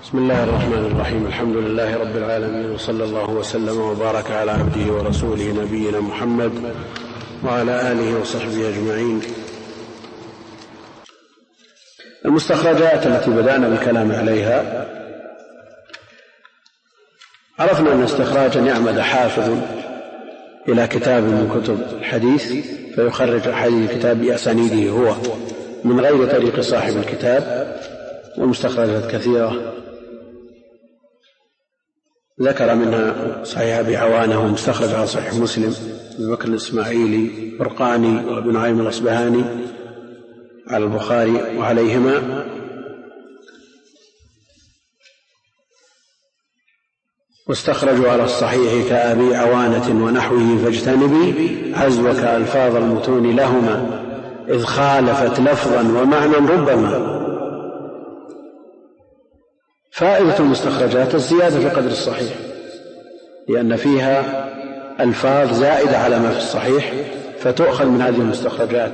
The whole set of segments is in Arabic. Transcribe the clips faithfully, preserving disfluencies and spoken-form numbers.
بسم الله الرحمن الرحيم. الحمد لله رب العالمين، وصلى الله وسلم وبارك على عبده ورسوله نبينا محمد وعلى آله وصحبه أجمعين. المستخرجات التي بدأنا بالكلام عليها، عرفنا أن استخراجا يعمد حافظ إلى كتاب من كتب الحديث فيخرج أحاديث الكتاب بأسانيده هو من غير طريق صاحب الكتاب، والمستخرجات كثيرة ذكر منها صحيح أبي عوانة ومستخرج على صحيح مسلم، أبي بكر الإسماعيلي برقاني وابن نعيم الأصبهاني على البخاري وعليهما. واستخرجوا على الصحيح كأبي عوانة ونحوه فاجتنبي عزوك ألفاظ المتون لهما إذ خالفت لفظا ومعنى ربما. فائدة المستخرجات الزيادة في قدر الصحيح، لأن فيها ألفاظ زائدة على ما في الصحيح فتؤخذ من هذه المستخرجات.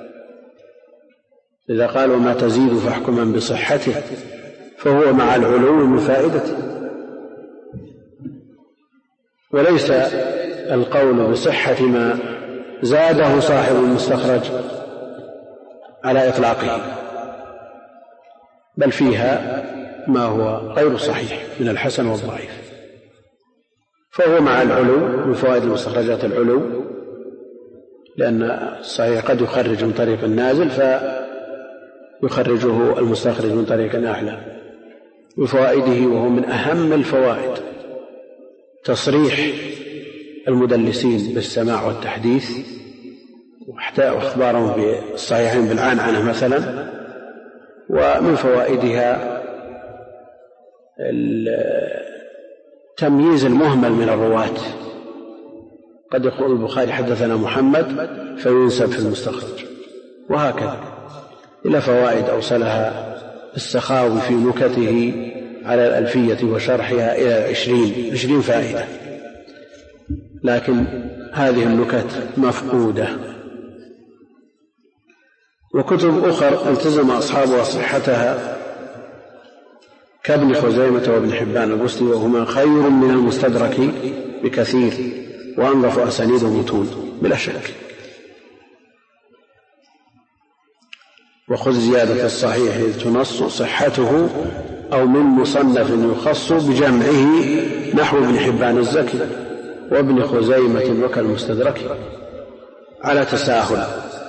إذا قالوا ما تزيد فاحكما بصحته فهو مع العلو من فائدته، وليس القول بصحة ما زاده صاحب المستخرج على إطلاقه، بل فيها ما هو غير صحيح من الحسن والضعيف، فهو مع العلو من فوائد المستخرجات العلو، لأن الصحيح قد يخرج من طريق النازل فيخرجه المستخرج من طريق أعلى. بفوائده، وهو من أهم الفوائد تصريح المدلسين بالسماع والتحديث واخبارهم بالصحيحين بالعنعنة مثلا. ومن فوائدها التمييز المهمل من الرواة، قد يقول البخاري حدثنا محمد فينسب في المستخرج، وهكذا إلى فوائد أوصلها السخاوي في نكته على الألفية وشرحها إلى عشرين عشرين فائدة، لكن هذه النكت مفقودة. وكتب أخر التزم أصحابها صحتها كابن خزيمة وابن حبان البستي، وهما خير من المستدرك بكثير وأنظف أسانيد ومتون بلا شك. وخذ زيادة الصحيح إذ تنص صحته أو من مصنف يخص بجمعه نحو ابن حبان الزكي وابن خزيمة وكالمستدرك على تساهل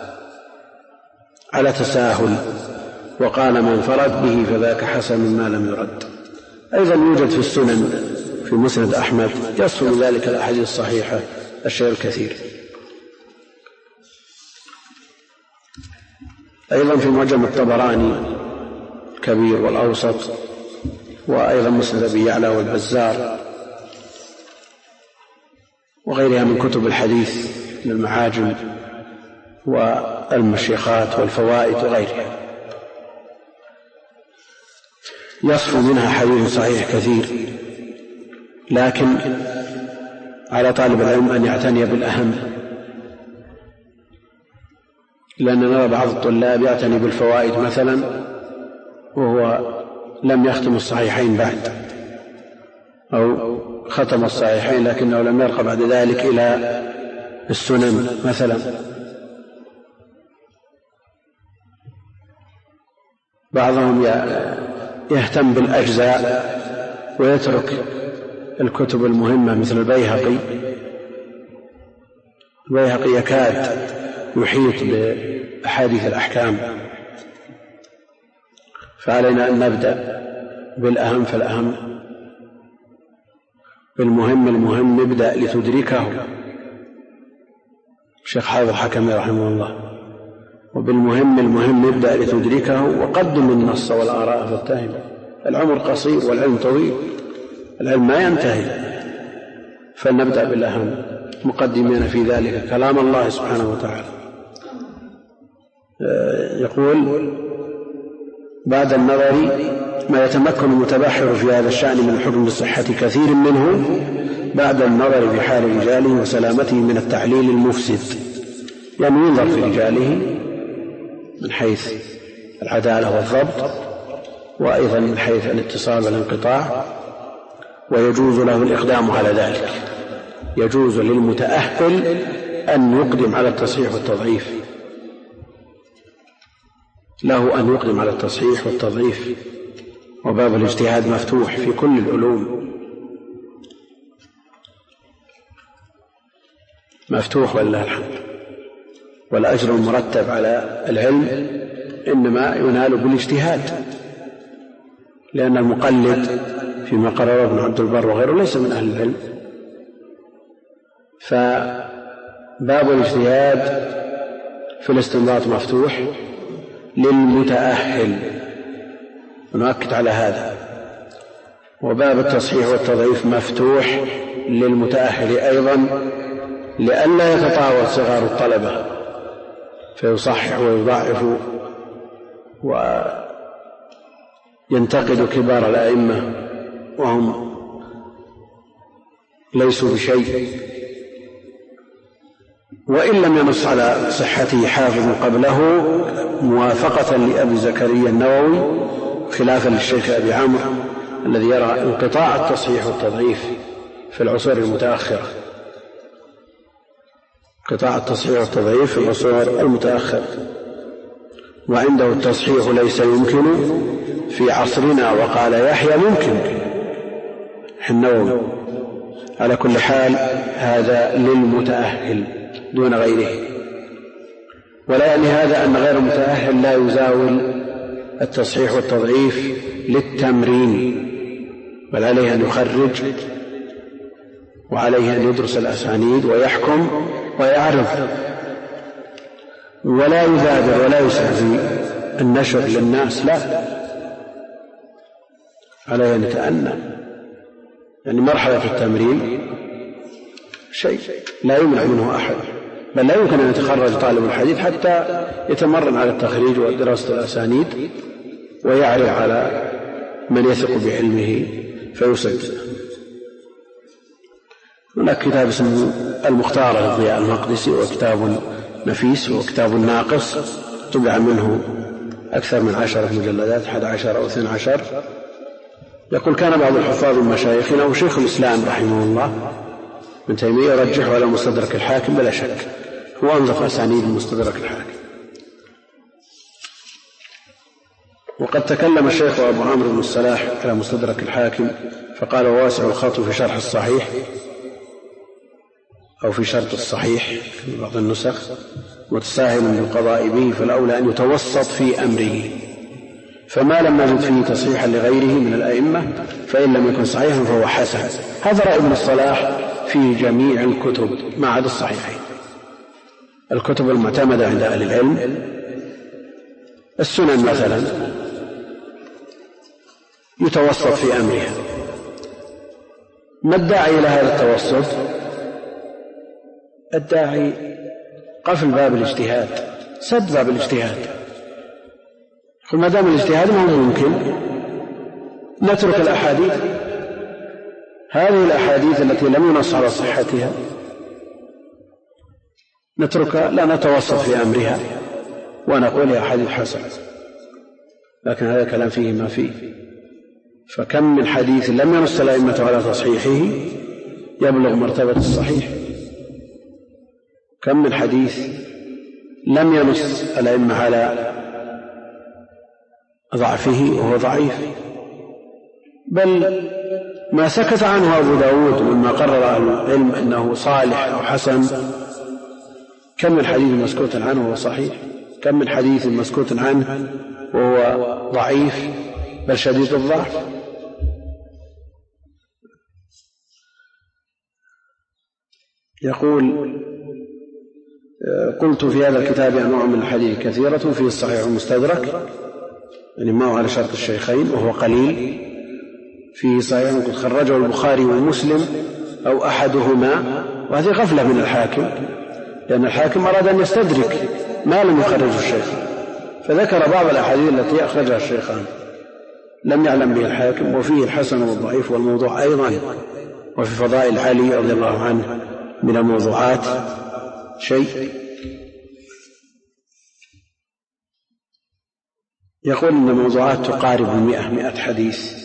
على تساهل وقال من انفرد به فذاك حسن ما لم يرد. أيضا يوجد في السنن في مسند أحمد يصل من ذلك الأحاديث الصحيحة الشيء الكثير. أيضا في معجم الطبراني الكبير والأوسط، وأيضا مسند أبي يعلى والبزار وغيرها من كتب الحديث من المعاجم والمشيخات والفوائد وغيرها، يصف منها حديث صحيح كثير. لكن على طالب العلم أن يعتني بالأهم، لأن نرى بعض الطلاب يعتني بالفوائد مثلا وهو لم يختم الصحيحين بعد، أو ختم الصحيحين لكنه لم يرقى بعد ذلك إلى السنن مثلا. بعضهم يهتم بالأجزاء ويترك الكتب المهمة مثل البيهقي. البيهقي يكاد يحيط بأحاديث الأحكام، فعلينا أن نبدأ بالأهم فالأهم، بالمهم المهم نبدأ لتدركه. الشيخ حافظ الحكمي رحمه الله. وبالمهم المهم نبدأ لتدركه، وقدم النص والآراء فاتهم. العمر قصير والعلم طويل، العلم ما ينتهي، فلنبدأ بالأهم مقدمين في ذلك كلام الله سبحانه وتعالى. يقول بعد النظر ما يتمكن المتبحر في هذا الشأن من الحكم بالصحة كثير منه بعد النظر بحال رجاله وسلامته من التعليل المفسد، يعني ينظر في رجاله من حيث العدالة والضبط وأيضا من حيث الاتصال والانقطاع، ويجوز له الإقدام على ذلك. يجوز للمتأهل أن يقدم على التصحيح والتضعيف، له أن يقدم على التصحيح والتضعيف، وباب الاجتهاد مفتوح في كل العلوم، مفتوح ولله الحمد. والأجر المرتب على العلم إنما ينال بالاجتهاد، لأن المقلد فيما قرره ابن عبد البر وغيره ليس من أهل العلم. فباب الاجتهاد في الاستنباط مفتوح للمتأهل، ونؤكد على هذا. وباب التصحيح والتضعيف مفتوح للمتأهل أيضا، لئلا يتطاول صغار الطلبة فيصحح ويضعف وينتقد كبار الأئمة وهم ليسوا بشيء. وإن لم ينص على صحته حافظ قبله موافقة لأبي زكريا النووي خلافا للشيخ أبي عمرو الذي يرى انقطاع التصحيح والتضعيف في العصور المتأخرة، قطاع التصحيح والتضعيف في العصور المتأخرة، وعنده التصحيح ليس يمكن في عصرنا، وقال يحيى ممكن النووي. على كل حال هذا للمتأهل دون غيره، ولا يعني هذا أن غير المتأهل لا يزاول التصحيح والتضعيف للتمرين، بل عليه أن يخرج، وعليه أن يدرس الأسانيد ويحكم ويعرف، ولا يبادر ولا يسعى النشر للناس، لا، عليه أن يتأنى. يعني مرحلة التمرين شيء لا يمنع منه أحد، بل لا يمكن أن يتخرج طالب الحديث حتى يتمرن على التخريج ودراسة الأسانيد ويعرف على من يثق بعلمه فيسدد. هناك كتاب اسمه المختار للضياء المقدسي، وكتاب نفيس، وكتاب ناقص طبع منه أكثر من عشرة مجلدات، أحد عشر أو اثنين عشر. يقول كان بعض الحفاظ من مشايخنا وشيخ الإسلام رحمه الله ابن تيمية يرجح على مستدرك الحاكم بلا شك، هو أنظف أسانيد مستدرك الحاكم. وقد تكلم الشيخ أبو عمرو بن الصلاح على مستدرك الحاكم فقال واسع الخط في شرح الصحيح أو في شرط الصحيح في بعض النسخ متساهل بالقضاء به، فالأولى أن يتوسط في أمره، فما لم نجد فيه تصحيحا لغيره من الأئمة فإن لم يكن صحيحا فهو حسن. هذا رأي ابن الصلاح في جميع الكتب ما عدا الصحيحين. الكتب المعتمدة عند أهل العلم السنن مثلا يتوسط في أمرها. ما الداعي إلى هذا التوسط؟ الداعي قفل باب الاجتهاد، سد باب الاجتهاد. ما دام الاجتهاد ما هو ممكن نترك الأحاديث، هذه الأحاديث التي لم ينص على صحتها نتركها، لا نتوسط في أمرها ونقول يا حديث حسن، لكن هذا كلام فيه ما فيه. فكم من حديث لم ينص الأئمة على تصحيحه يبلغ مرتبة الصحيح، كم من حديث لم ينص الأئمة على ضعفه وهو ضعيف، بل ما سكت عنه أبو داود مما قرر أهل العلم أنه صالح أو حسن، كم من حديث مسكوت عنه وهو صحيح، كم من حديث مسكوت عنه وهو ضعيف بل شديد الضعف. يقول قلت في هذا الكتاب أنواع من الحديث كثيرة، فيه الصحيح المستدرك يعني ما هو على شرط الشيخين وهو قليل، فيه صحيح قد خرجه البخاري ومسلم أو أحدهما، وهذه غفلة من الحاكم، لأن الحاكم أراد أن يستدرك ما لم يخرجه الشيخ، فذكر بعض الأحاديث التي أخرجها الشيخان لم يعلم به الحاكم، وفيه الحسن والضعيف والموضوع أيضا. وفي فضائل علي رضي الله عنه من الموضوعات شيء. يقول إن موضوعات تقارب المئة مئة حديث،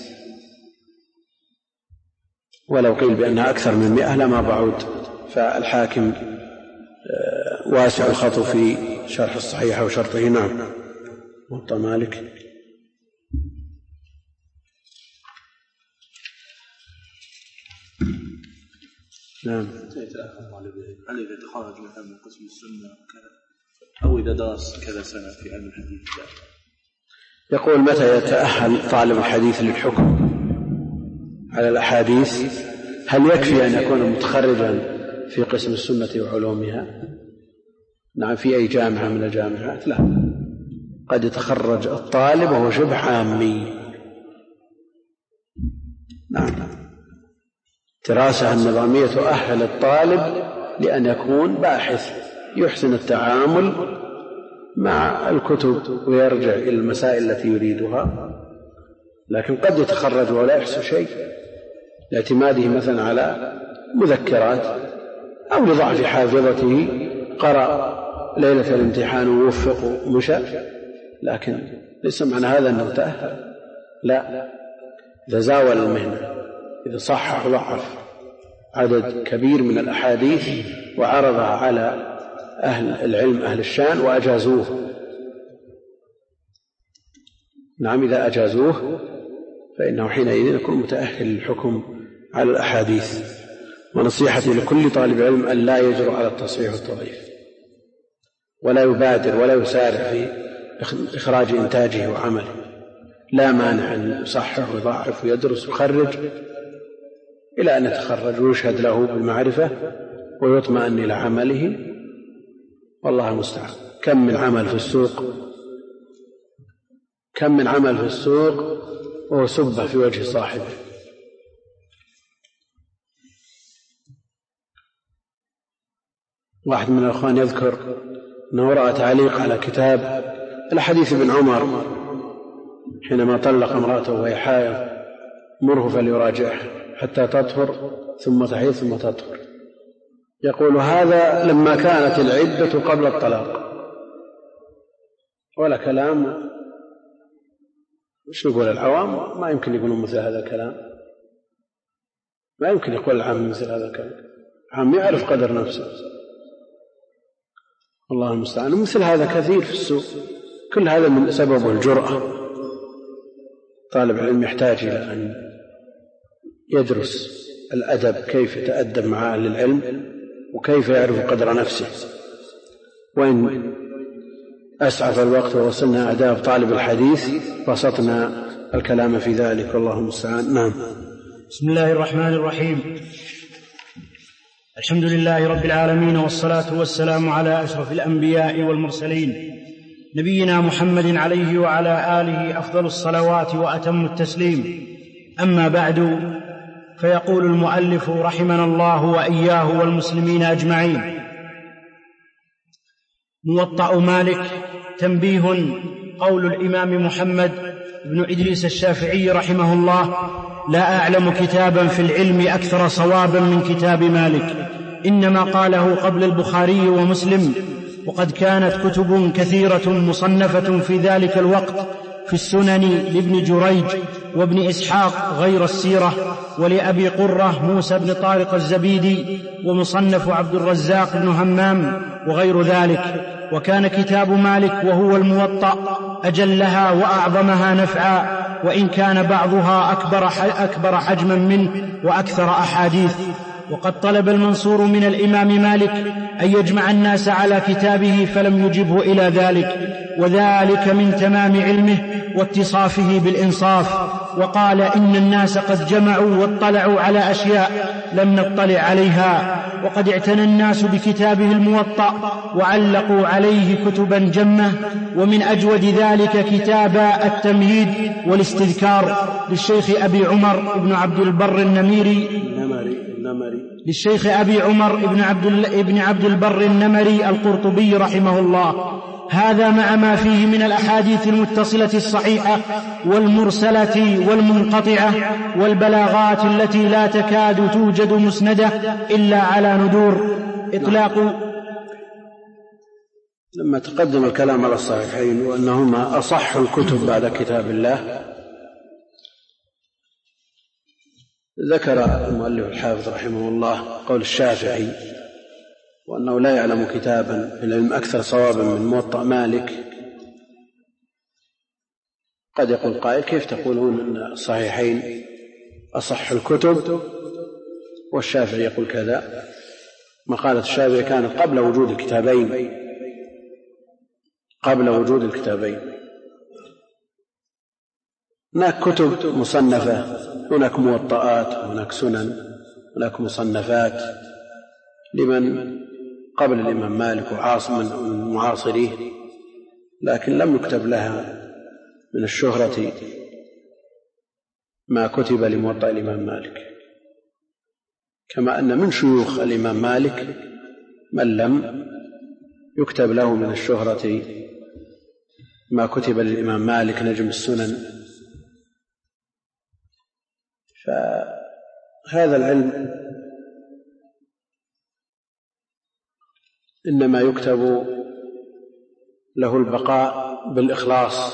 ولو قيل بأنها أكثر من مئة لما بعود، فالحاكم واسع الخط في شرح الصحيح وشرطه. نعم. موطأ مالك. نعم. هل إذا تخرج مثلا من قسم السنة أو إذا درس كذا سنة في علم الحديث؟ يقول متى يتأهل طالب الحديث للحكم على الأحاديث؟ هل يكفي أن يكون متخرجا في قسم السنة وعلومها؟ نعم، في أي جامعة من الجامعات؟ لا، قد يتخرج الطالب وهو شبه عامي. نعم، الدراسة النظامية تؤهل الطالب لأن يكون باحث يحسن التعامل مع الكتب ويرجع إلى المسائل التي يريدها، لكن قد يتخرج ولا يحصل شيء لاعتماده مثلا على مذكرات أو لضعف حافظته، قرأ ليلة الامتحان ووفق ومشى، لكن ليس معنى هذا أنه تأهل. لا، إذا زاول المهنة، إذا صحح وضعف عدد كبير من الأحاديث وعرضها على أهل العلم أهل الشان وأجازوه، نعم إذا أجازوه فإنه حينئذ يكون متأهل للحكم على الأحاديث. ونصيحتي لكل طالب علم أن لا يجرؤ على التصحيح والتضعيف، ولا يبادر ولا يسارع في إخراج إنتاجه وعمله. لا مانع أن يصحح ويضعف ويدرس ويخرج إلى أن يتخرج ويشهد له بالمعرفة ويطمئن إلى عمله، والله المستعان. كم من عمل في السوق كم من عمل في السوق وهو سبه في وجه صاحبه. واحد من الأخوان يذكر أنه رأى تعليق على كتاب الحديث ابن عمر حينما طلق امرأته وهي حائض: مره فليراجعها حتى تطهر ثم تحيض ثم تطهر. يقول هذا لما كانت العدة قبل الطلاق. ولا كلام، وش يقول العوام؟ ما يمكن يقولون مثل هذا الكلام، ما يمكن يقول العام مثل هذا الكلام. العام يعرف قدر نفسه، الله المستعان. مثل هذا كثير في السوق، كل هذا من سببه الجرأة. طالب العلم يحتاج إلى أن يدرس الأدب، كيف يتأدب مع أهل العلم وكيف يعرف قدر نفسه. وإن أسعف الوقت ووصلنا آداب طالب الحديث بسطنا الكلام في ذلك، والله المستعان. نعم. بسم الله الرحمن الرحيم. الحمد لله رب العالمين، والصلاة والسلام على أشرف الأنبياء والمرسلين، نبينا محمد عليه وعلى آله أفضل الصلوات وأتم التسليم. أما بعد، فيقول المؤلف رحمنا الله وإياه والمسلمين أجمعين: موطأ مالك. تنبيه: قول الإمام محمد بن إدريس الشافعي رحمه الله: لا أعلم كتابا في العلم أكثر صوابا من كتاب مالك، إنما قاله قبل البخاري ومسلم، وقد كانت كتب كثيرة مصنفة في ذلك الوقت في السنن لابن جريج وابن إسحاق غير السيرة، ولأبي قرة موسى بن طارق الزبيدي، ومصنف عبد الرزاق بن همام وغير ذلك. وكان كتاب مالك وهو الموطأ أجلها وأعظمها نفعا، وإن كان بعضها أكبر, أكبر حجما منه وأكثر أحاديث. وقد طلب المنصور من الإمام مالك أن يجمع الناس على كتابه فلم يجبه إلى ذلك، وذلك من تمام علمه واتصافه بالإنصاف. وقال: إن الناس قد جمعوا واطلعوا على أشياء لم نطلع عليها، وقد اعتنى الناس بكتابه الموطأ وعلقوا عليه كتبا جمة. ومن أجود ذلك كتاب التمهيد والاستذكار للشيخ أبي عمر بن عبد البر النميري للشيخ أبي عمر بن عبد, بن عبد البر النمري القرطبي رحمه الله. هذا مع ما فيه من الأحاديث المتصلة الصحيحة والمرسلة والمنقطعة والبلاغات التي لا تكاد توجد مسندة إلا على ندور. إطلاق لما تقدم الكلام على الصحيحين وأنهما أصح الكتب بعد كتاب الله، ذكر المؤلف الحافظ رحمه الله قول الشافعي وأنه لا يعلم كتابا في العلم أكثر صوابا من موطأ مالك. قد يقول قائل: كيف تقولون أن الصحيحين أصح الكتب والشافعي يقول كذا؟ مقالة الشافعي كانت قبل وجود الكتابين قبل وجود الكتابين هناك كتب مصنفة، هناك موطئات، هناك سنن، هناك مصنفات لمن قبل الإمام مالك وعاصم من معاصريه، لكن لم يكتب لها من الشهرة ما كتب لموطأ الإمام مالك، كما أن من شيوخ الإمام مالك من لم يكتب له من الشهرة ما كتب للإمام مالك نجم السنن. فهذا العلم إنما يكتب له البقاء بالإخلاص،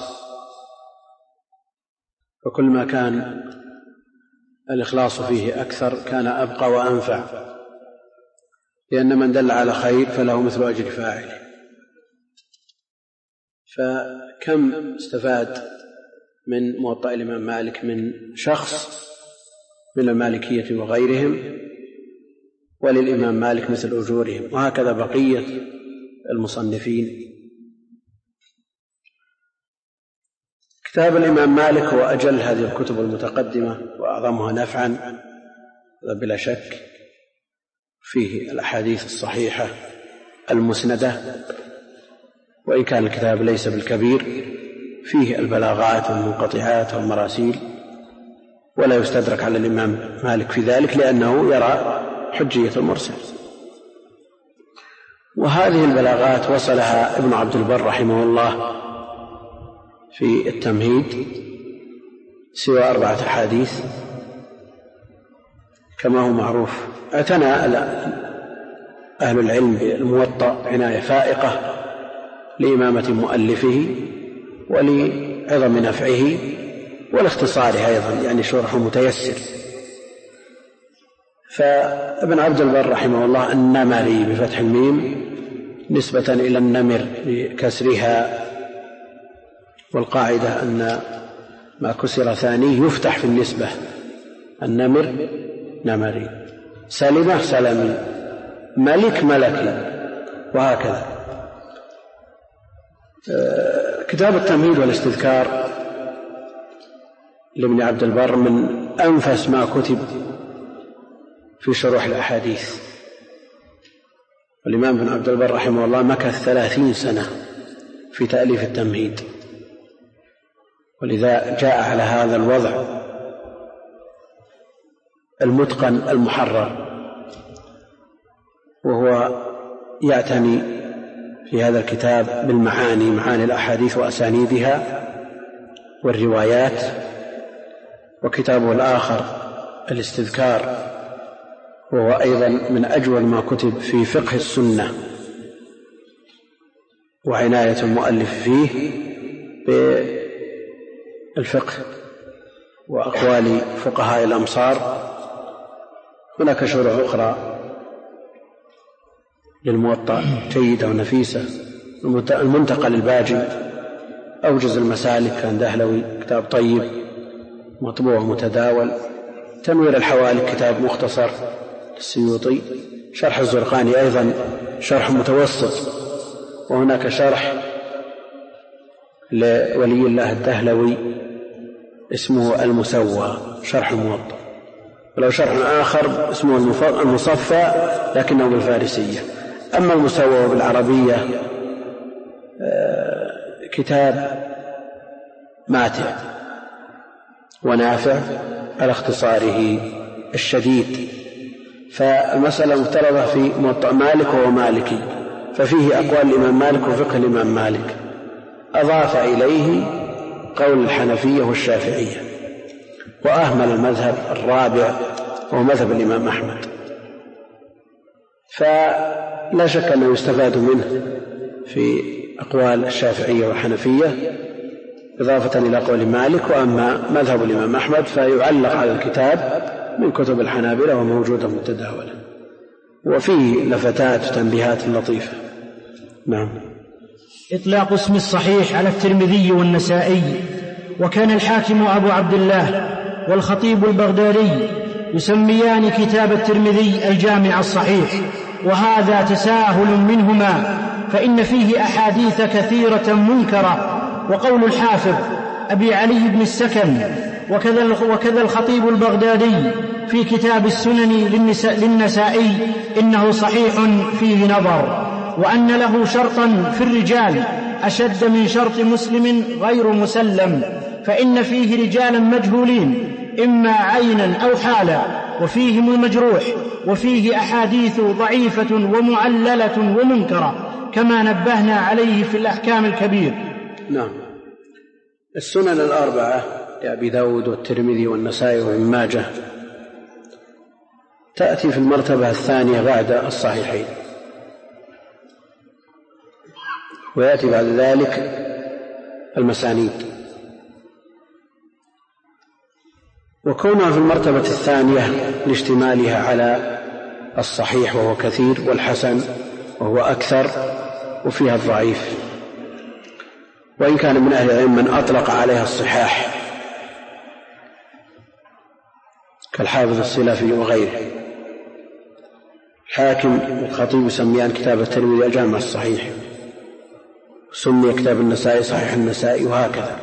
فكل ما كان الإخلاص فيه أكثر كان أبقى وأنفع، لأن من دل على خير فله مثل أجر فاعله. فكم استفاد من موطأ الإمام مالك من شخص من المالكية وغيرهم، وللإمام مالك مثل أجورهم، وهكذا بقية المصنفين. كتاب الإمام مالك هو أجل هذه الكتب المتقدمة وأعظمها نفعا بلا شك، فيه الأحاديث الصحيحة المسندة، وإن كان الكتاب ليس بالكبير، فيه البلاغات والمنقطعات والمراسيل، ولا يستدرك على الإمام مالك في ذلك لأنه يرى حجية المرسل. وهذه البلاغات وصلها ابن عبد البر رحمه الله في التمهيد سوى أربعة أحاديث كما هو معروف. اعتنى أهل العلم بالموطأ عناية فائقة لإمامة مؤلفه ولعظم نفعه ولاختصاره أيضا، يعني شرحه متيسر. فابن عبد البر رحمه الله النمري بفتح الميم نسبة إلى النمر بكسرها، والقاعدة أن ما كسر ثانيه يفتح في النسبة، النمر نمري، سلمة سلمي، ملك ملكي، وهكذا. كتاب التمهيد والاستذكار لابن عبد البر من أنفس ما كتب في شروح الأحاديث. والإمام ابن عبد البر رحمه الله مكث ثلاثين سنة في تأليف التمهيد، ولذا جاء على هذا الوضع المتقن المحرر، وهو يعتني في هذا الكتاب بالمعاني، معاني الأحاديث وأسانيدها والروايات. وكتابه الآخر الاستذكار، وهو أيضا من أجود ما كتب في فقه السنة، وعناية المؤلف فيه بالفقه وأقوال فقهاء الأمصار. هناك شروح أخرى للموطأ جيدة ونفيسة، المنتقى للباجي، أوجز المسالك كان دهلوي كتاب طيب مطبوع متداول، تنوير الحوالي كتاب مختصر للسيوطي، شرح الزرقاني أيضا شرح متوسط، وهناك شرح لولي الله الدهلوي اسمه المسوى شرح الموطأ، ولو شرح آخر اسمه المصفى لكنه بالفارسية. أما المسوى بالعربية كتاب ماتع ونافع على اختصاره الشديد. فالمسألة مفترضة في موطأ مالك وهو مالكي، ففيه أقوال الإمام مالك وفقه الإمام مالك، أضاف إليه قول الحنفية والشافعية، وأهمل المذهب الرابع وهو مذهب الإمام أحمد. فلا شك أنه يستفاد منه في أقوال الشافعية والحنفية إضافة إلى قول مالك. وأما مذهب الإمام أحمد فيعلق على الكتاب من كتب الحنابلة وموجودة متداولة، وفيه لفتات وتنبيهات لطيفة. نعم. إطلاق اسم الصحيح على الترمذي والنسائي. وكان الحاكم أبو عبد الله والخطيب البغدادي يسميان كتاب الترمذي الجامع الصحيح، وهذا تساهل منهما، فإن فيه أحاديث كثيرة منكرة. وقول الحافظ أبي علي بن السكن وكذا الخطيب البغدادي في كتاب السنن للنسائي إنه صحيح فيه نظر، وأن له شرطا في الرجال أشد من شرط مسلم غير مسلم، فإن فيه رجالا مجهولين إما عينا أو حالا، وفيهم المجروح، وفيه أحاديث ضعيفة ومعللة ومنكرة كما نبهنا عليه في الأحكام الكبير. نعم. السنن الأربعة لأبي داود والترمذي والنسائي وابن ماجه تأتي في المرتبة الثانية بعد الصحيحين، ويأتي بعد ذلك المسانيد. وكونها في المرتبة الثانية لاشتمالها على الصحيح وهو كثير، والحسن وهو أكثر، وفيها الضعيف، وإن كان من أهل العلم من أطلق عليها الصحاح كالحافظ السلفي وغيره. الحاكم والخطيب يسميان كتاب الترمذي الجامع الصحيح، سمي كتاب النسائي صحيح النسائي، وهكذا.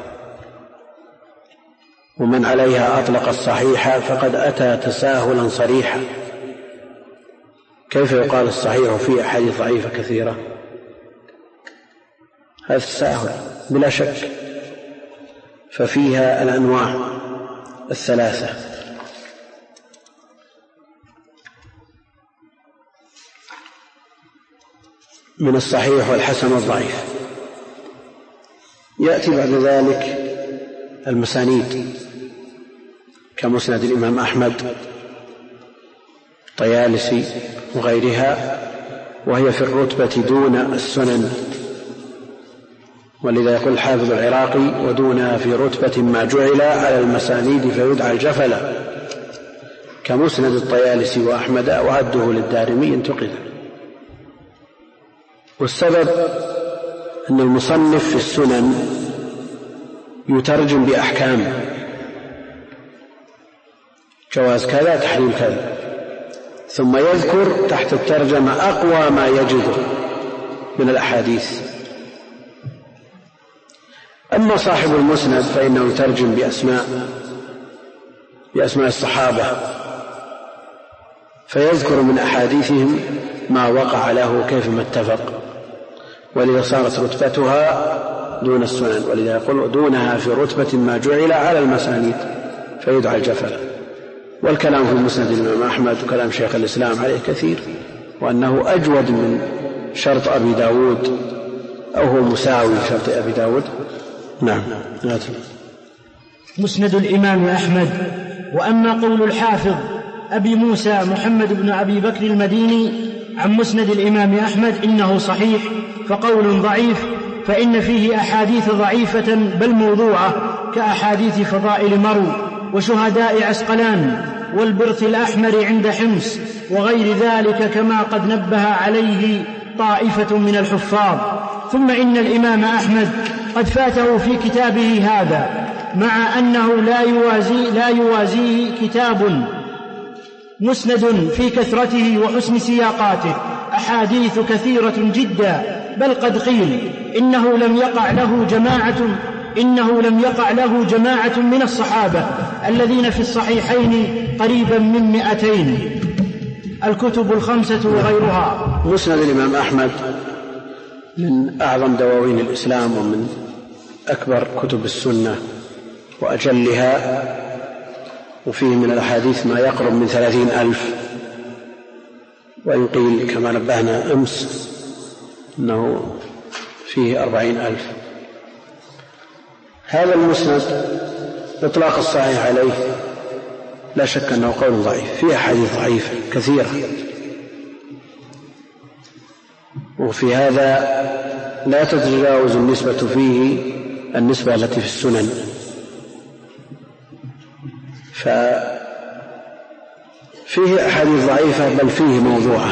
ومن عليها أطلق الصحيح فقد أتى تساهلا صريحا. كيف يقال الصحيح فيه أحاديث ضعيفة كثيرة؟ هذا التساهل بلا شك. ففيها الأنواع الثلاثة: من الصحيح والحسن والضعيف. يأتي بعد ذلك المسانيد كمسند الإمام أحمد، طيالسي وغيرها، وهي في الرتبة دون السنن، ولذا يقول الحافظ العراقي: ودونها في رتبة ما جعل على المسانيد فيدعى الجفلة، كمسند الطيالسي وأحمد، وعده للدارمي انتقد. والسبب أن المصنف في السنن يترجم بأحكام، جواز كذا، تحريم كذا، ثم يذكر تحت الترجمة أقوى ما يجده من الأحاديث. أما صاحب المسند فإنه يترجم بأسماء بأسماء الصحابة، فيذكر من أحاديثهم ما وقع له كيفما اتفق، ولذا صارت رتبتها دون السنن، ولذا يقول: دونها في رتبة ما جعل على المسانيد فيدعى الجفلة. والكلام في المسند الإمام أحمد وكلام شيخ الإسلام عليه كثير، وأنه أجود من شرط أبي داود، أو هو مساوي شرط أبي داود. نعم. مسند الإمام أحمد. وأما قول الحافظ أبي موسى محمد بن أبي بكر المديني عن مسند الإمام أحمد إنه صحيح فقول ضعيف، فإن فيه أحاديث ضعيفة بل موضوعة، كأحاديث فضائل مرو وشهداء عسقلان والبرث الأحمر عند حمص وغير ذلك، كما قد نبه عليه طائفة من الحفاظ. ثم إن الإمام أحمد قد فاته في كتابه هذا، مع أنه لا يوازي لا يوازيه كتاب مسند في كثرته وحسن سياقاته أحاديث كثيرة جدا، بل قد قيل إنه لم يقع له جماعة إنه لم يقع له جماعة من الصحابة الذين في الصحيحين قريبا من مئتين، الكتب الخمسة وغيرها. مسند الإمام أحمد من أعظم دواوين الإسلام، ومن أكبر كتب السنة وأجلها، وفيه من الأحاديث ما يقرب من ثلاثين ألف، وإن قيل كما نبهنا أمس أنه فيه أربعين ألف. هذا المسند إطلاق الصحيح عليه لا شك أنه قول ضعيف، فيه أحاديث ضعيفة كثيرة، وفي هذا لا تتجاوز النسبة فيه النسبة التي في السنن، ففيه أحاديث ضعيفة بل فيه موضوعة.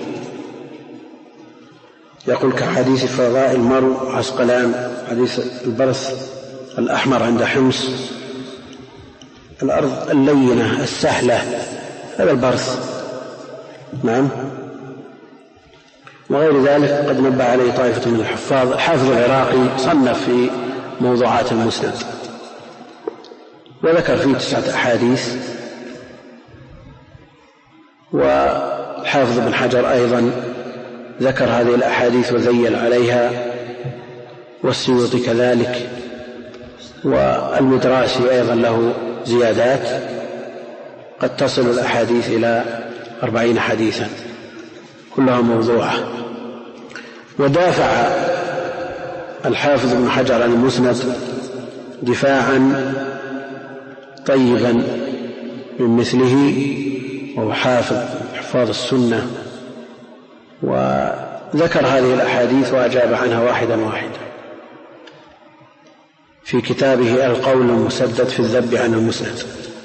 يقول كحديث فضاء المرء عسقلان، حديث البرص الأحمر عند حمص، الأرض اللينة السهلة، هذا البرص. نعم. وغير ذلك قد نبه عليه طائفة من الحفاظ. الحافظ العراقي صنف في موضوعات المسند وذكر فيه تسعة أحاديث، والحافظ بن حجر أيضا ذكر هذه الأحاديث وذيل عليها، والسيوطي كذلك، والمدراسي أيضا له زيادات قد تصل الأحاديث إلى أربعين حديثا كلها موضوعة. ودافع الحافظ بن حجر عن المسند دفاعا طيبا من مثله، وهو حافظ حفاظ السنة، وذكر هذه الأحاديث وأجاب عنها واحدا واحدا في كتابه القول المسدد في الذب عن المسند.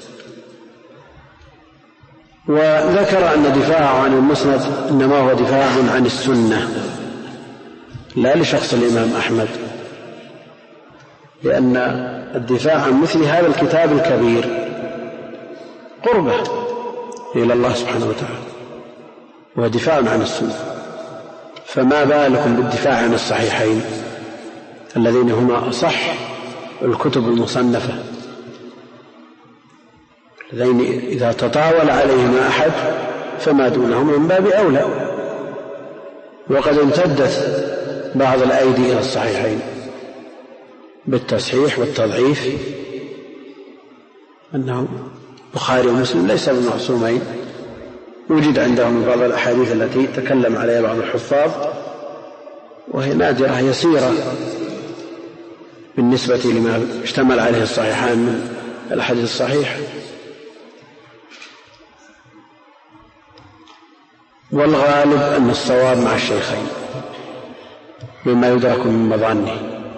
وذكر أن دفاعه عن المسند إنما هو دفاع عن السنة لا لشخص الإمام أحمد، لأن الدفاع عن مثل هذا الكتاب الكبير قربة إلى الله سبحانه وتعالى، ودفاع عن السنة، فما بالكم بالدفاع عن الصحيحين الذين هما أصح الكتب المصنفة، الذين إذا تطاول عليهما أحد فما دونهم من باب أولى. وقد امتدت بعض الأيدي إلى الصحيحين بالتصحيح والتضعيف، أنه البخاري ومسلم ليس بمعصومين، يوجد عندهم بعض الأحاديث التي تكلم عليها بعض الحفاظ وهي نادرة يسيرة بالنسبة لما اشتمل عليه الصحيحان من الأحاديث الصحيحة. والغالب أن الصواب مع الشيخين مما يدرك من مظانه.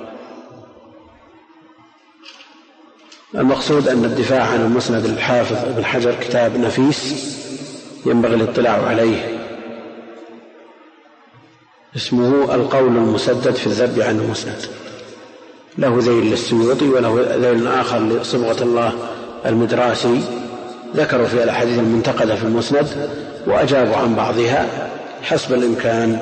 المقصود أن الدفاع عن المسند الحافظ ابن حجر كتاب نفيس ينبغي الاطلاع عليه، اسمه القول المسدد في الذب عن المسند، له ذيل للسيوطي وله ذيل آخر لصبغة الله المدراسي، ذكروا في الأحاديث المنتقدة في المسند وأجابوا عن بعضها حسب الإمكان.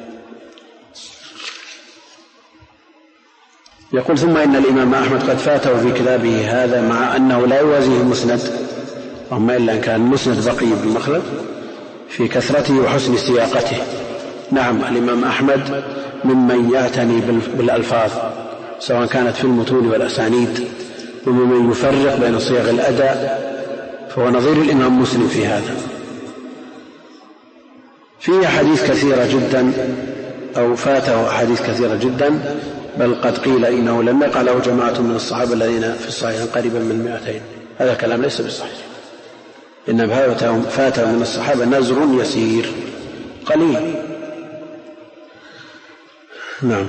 يقول ثم إن الإمام أحمد قد فاته في كتابه هذا مع أنه لا يوازيه المسند، وما إلا أن كان المسند بقي بالمخلد في كثرته وحسن سياقته. نعم، الإمام أحمد ممن يعتني بالألفاظ سواء كانت في المتون والأسانيد، وممن يفرق بين صيغ الأداء، فهو نظير الإمام مسلم في هذا. فيه أحاديث كثيرة جدا أو فاته أحاديث كثيرة جدا، بل قد قيل إنه لم يقع له جماعة من الصحابة الذين في الصحيح قريبا من مئتين. هذا كلام ليس بالصحيح، إنما فاته من الصحابة نزر يسير قليل. نعم.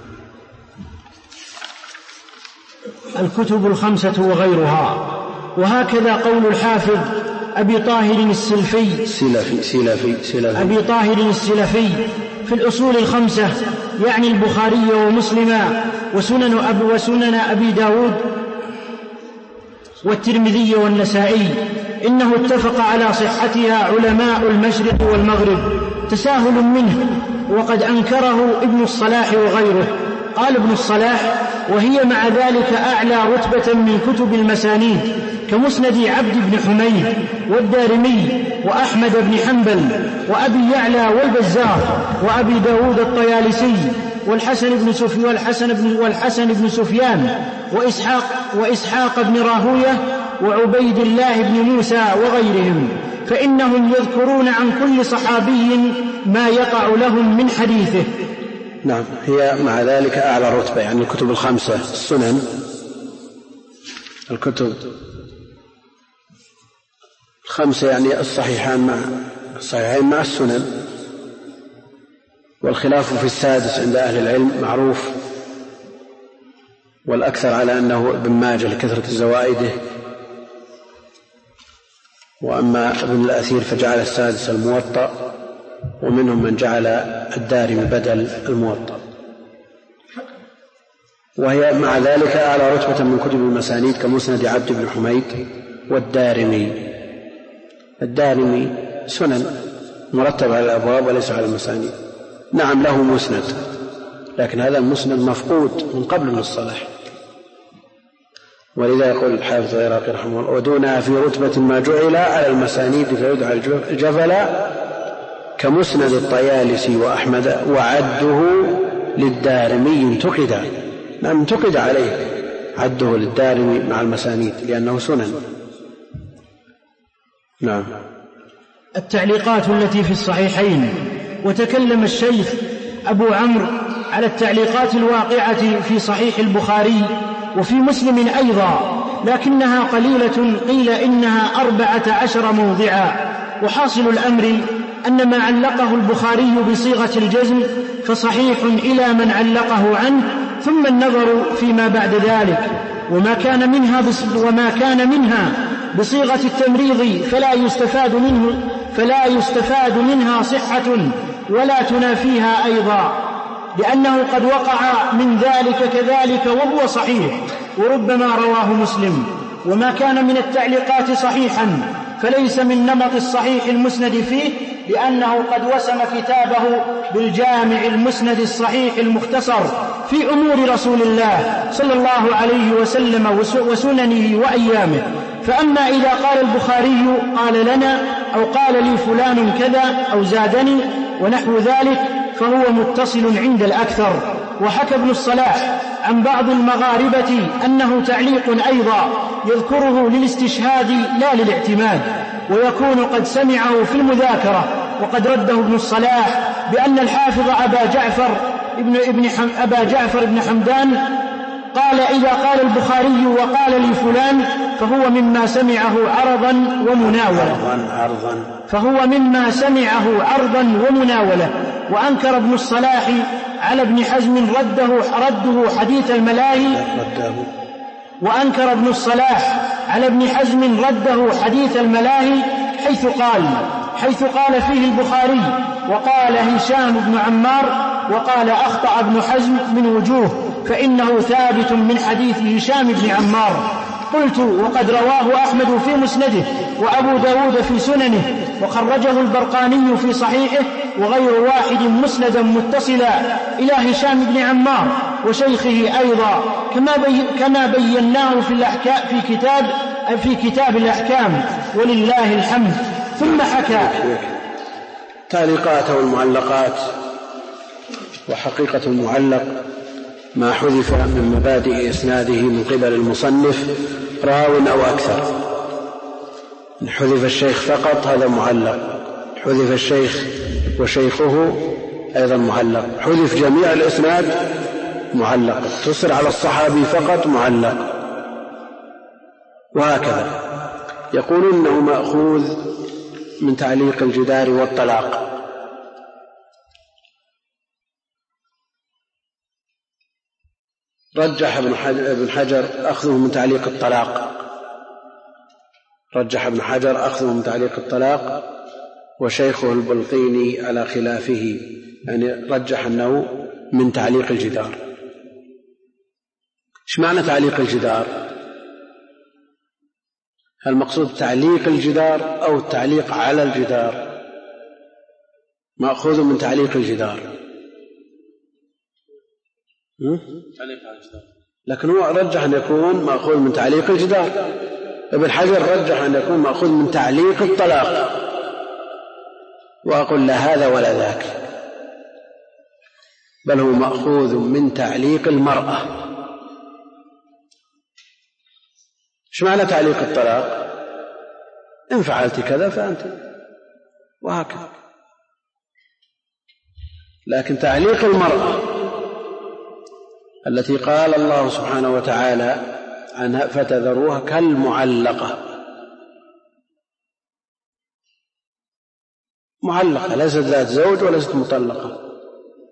الكتب الخمسة وغيرها. وهكذا قول الحافظ أبي طاهر السلفي سلفي سلفي سلفي أبي طاهر السلفي في الأصول الخمسة، يعني البخاري ومسلم وسنن أبي, وسنن أبي داود والترمذي والنسائي، إنه اتفق على صحتها علماء المشرق والمغرب تساهل منه، وقد أنكره ابن الصلاح وغيره. قال ابن الصلاح: وهي مع ذلك أعلى رتبة من كتب المسانيد كمسند عبد بن حميد والدارمي وأحمد بن حنبل وأبي يعلى والبزار وأبي داود الطيالسي والحسن بن سفيان والحسن بن, والحسن بن سفيان وإسحاق, وإسحاق بن راهوية وعبيد الله بن موسى وغيرهم، فإنهم يذكرون عن كل صحابي ما يقع لهم من حديثه. نعم، هي مع ذلك أعلى رتبة، يعني الكتب الخمسة السنن، الكتب الخمسة يعني الصحيحان مع الصحيحين مع السنن، والخلاف في السادس عند أهل العلم معروف، والأكثر على أنه ابن ماجه لكثرة زوائده، وأما ابن الأثير فجعل السادس الموطأ، ومنهم من جعل الدارمي بدل الموطأ، وهي مع ذلك أعلى رتبة من كتب المسانيد كمسند عبد بن حميد والدارمي. الدارمي سنن مرتب على الأبواب وليس على المسانيد. نعم له مسند، لكن هذا المسند مفقود من قبل الصلاح، ولذا يقول الحافظ العراقي رحمه الله: ودونها في رتبة ما جعل على المسانيد فيدعى الجفلا كمسند الطيالسي وأحمد، وعده للدارمي انتقد. نعم انتقد عليه عده للدارمي مع المسانيد لأنه سنن. نعم. التعليقات التي في الصحيحين. وتكلم الشيخ أبو عمرو على التعليقات الواقعة في صحيح البخاري وفي مسلم أيضا، لكنها قليلة، قيل إنها أربعة عشر موضعا. وحاصل الأمر أن ما علقه البخاري بصيغة الجزم فصحيح إلى من علقه عنه، ثم النظر فيما بعد ذلك. وما كان منها وما كان منها بصيغة التمريض فلا يستفاد منه فلا يستفاد منها صحة ولا تنافيها أيضا، لأنه قد وقع من ذلك كذلك وهو صحيح، وربما رواه مسلم. وما كان من التعليقات صحيحا فليس من نمط الصحيح المسند فيه، لأنه قد وسم كتابه بالجامع المسند الصحيح المختصر في أمور رسول الله صلى الله عليه وسلم وسننه وأيامه. فأما إذا قال البخاري قال لنا أو قال لي فلان كذا أو زادني ونحو ذلك فهو متصل عند الأكثر. وحكى ابن الصلاح عن بعض المغاربة أنه تعليق أيضا يذكره للاستشهاد لا للاعتماد، ويكون قد سمعه في المذاكرة. وقد رده ابن الصلاح بأن الحافظ أبا جعفر ابن, ابن, حم أبا جعفر ابن حمدان قال إذا قال البخاري وقال لي فلان فهو مما سمعه عرضا ومناولة فهو مما سمعه عرضا ومناولة. وأنكر ابن الصلاح على ابن حزم رده, رده حديث الملاهي وأنكر ابن الصلاح على ابن حزم رده حديث الملاهي حيث قال حيث قال فيه البخاري وقال هشام بن عمار وقال أخطأ ابن حزم من وجوه، فإنه ثابت من حديث هشام بن عمار. قلت وقد رواه أحمد في مسنده وأبو داود في سننه وخرجه البرقاني في صحيحه وغير واحد مسندا متصلا إلى هشام بن عمار وشيخه أيضا، كما, بي كما بيناه في, في, كتاب في كتاب الأحكام ولله الحمد. ثم حكى تعليقات والمعلقات. وحقيقة المعلق ما حذف من مبادئ إسناده من قبل المصنف راو أو أكثر. حذف الشيخ فقط هذا معلق، حذف الشيخ وشيخه أيضا معلق، حذف جميع الإسناد معلق، تصر على الصحابي فقط معلق، وهكذا. يقولون إنه مأخوذ من تعليق الجدار والطلاق. رجح ابن حجر أخذه من تعليق الطلاق رجح ابن حجر أخذه من تعليق الطلاق وشيخه البلقيني على خلافه، يعني رجح أنه من تعليق الجدار. إيش معنى تعليق الجدار؟ هل المقصود تعليق الجدار أو التعليق على الجدار؟ مأخوذ من تعليق الجدار، لكن هو رجح أن يكون مأخوذ من تعليق الجدار. ابن حجر رجح أن يكون مأخوذ من تعليق الطلاق، وأقول لا هذا ولا ذاك، بل هو مأخوذ من تعليق المرأة. ايش معنى تعليق الطلاق؟ إن فعلت كذا فأنت، وهكذا. لكن تعليق المرأة التي قال الله سبحانه وتعالى عنها فتذروها كالمعلقة، معلقة ليست ذات زوج وليست مطلقة،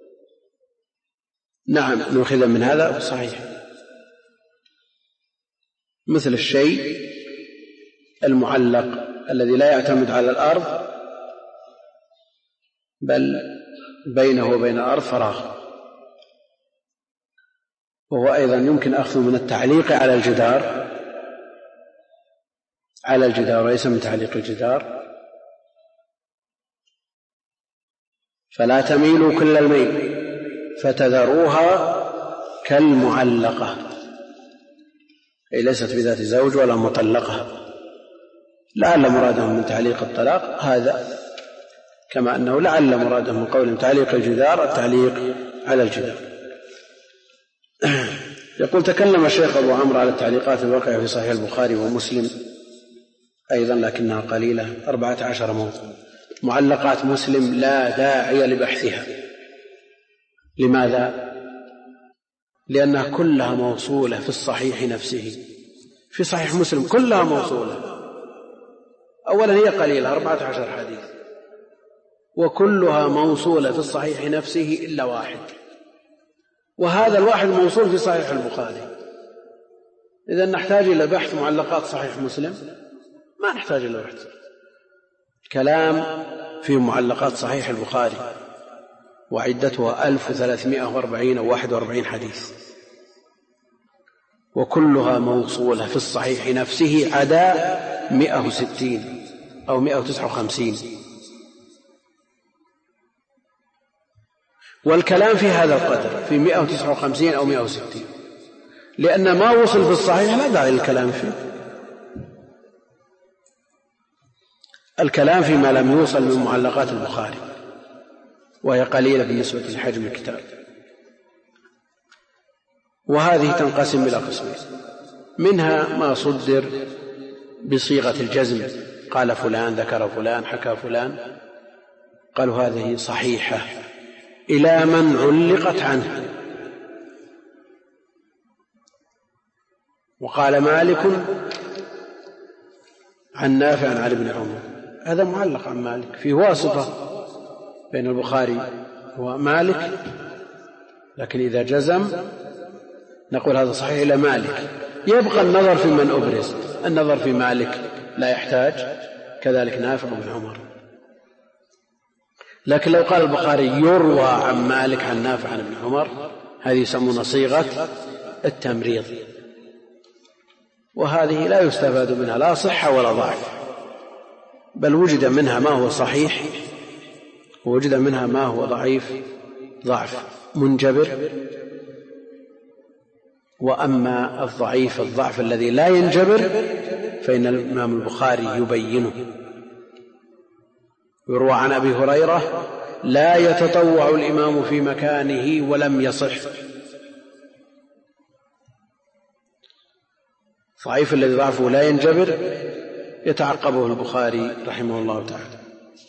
نعم نأخذ من هذا صحيح، مثل الشيء المعلق الذي لا يعتمد على الأرض بل بينه وبين الأرض فراغ، وهو أيضا يمكن أخذه من التعليق على الجدار على الجدار وليس من تعليق الجدار. فلا تميلوا كل الميل فتذروها كالمعلقة، أي ليست بذات زوج ولا مطلقة، لعل مرادهم من تعليق الطلاق هذا، كما أنه لعل مرادهم من قول تعليق الجدار التعليق على الجدار. يقول تكلم الشيخ أبو عمرو على التعليقات الواقعة في صحيح البخاري ومسلم أيضا لكنها قليلة، أربعة عشر موضوع. معلقات مسلم لا داعي لبحثها. لماذا؟ لأنها كلها موصولة في الصحيح نفسه، في صحيح مسلم كلها موصولة. أولا هي قليلة أربعة عشر حديث، وكلها موصولة في الصحيح نفسه إلا واحد، وهذا الواحد موصول في صحيح البخاري. إذا نحتاج إلى بحث معلقات صحيح مسلم؟ ما نحتاج إلى بحث. كلام في معلقات صحيح البخاري وعدتها ألف وثلاثمائة وأربعين أو واحد وأربعين حديث، وكلها موصولة في الصحيح نفسه عدا مئة وستين أو مئة وتسعة وخمسين. والكلام في هذا القدر في مئة وتسعة وخمسين أو مئة وستين، لأن ما وصل في الصحيح لا داعي للكلام فيه. الكلام فيما لم يوصل من معلقات البخاري، وهي قليلة بالنسبة لحجم الكتاب. وهذه تنقسم إلى قسمين، منها ما صدر بصيغة الجزم، قال فلان ذكر فلان حكى فلان، قالوا هذه صحيحة إلى من علقت عنه. وقال مالك عن نافع عن ابن عمر، هذا معلق عن مالك، في واسطة بين البخاري ومالك، لكن إذا جزم نقول هذا صحيح إلى مالك. يبقى النظر في من أبرز، النظر في مالك لا يحتاج، كذلك نافع بن عمر. لكن لو قال البخاري يروى عن مالك عن نافع عن ابن عمر، هذه يسمون صيغة التمريض، وهذه لا يستفاد منها لا صحة ولا ضعف، بل وجد منها ما هو صحيح ووجد منها ما هو ضعيف ضعف منجبر. وأما الضعيف الضعف الذي لا ينجبر فإن الإمام البخاري يبينه. يروى عن أبي هريرة لا يتطوع الإمام في مكانه ولم يصح. ضعيف الذي ضعفه لا ينجبر يتعقبه البخاري رحمه الله تعالى.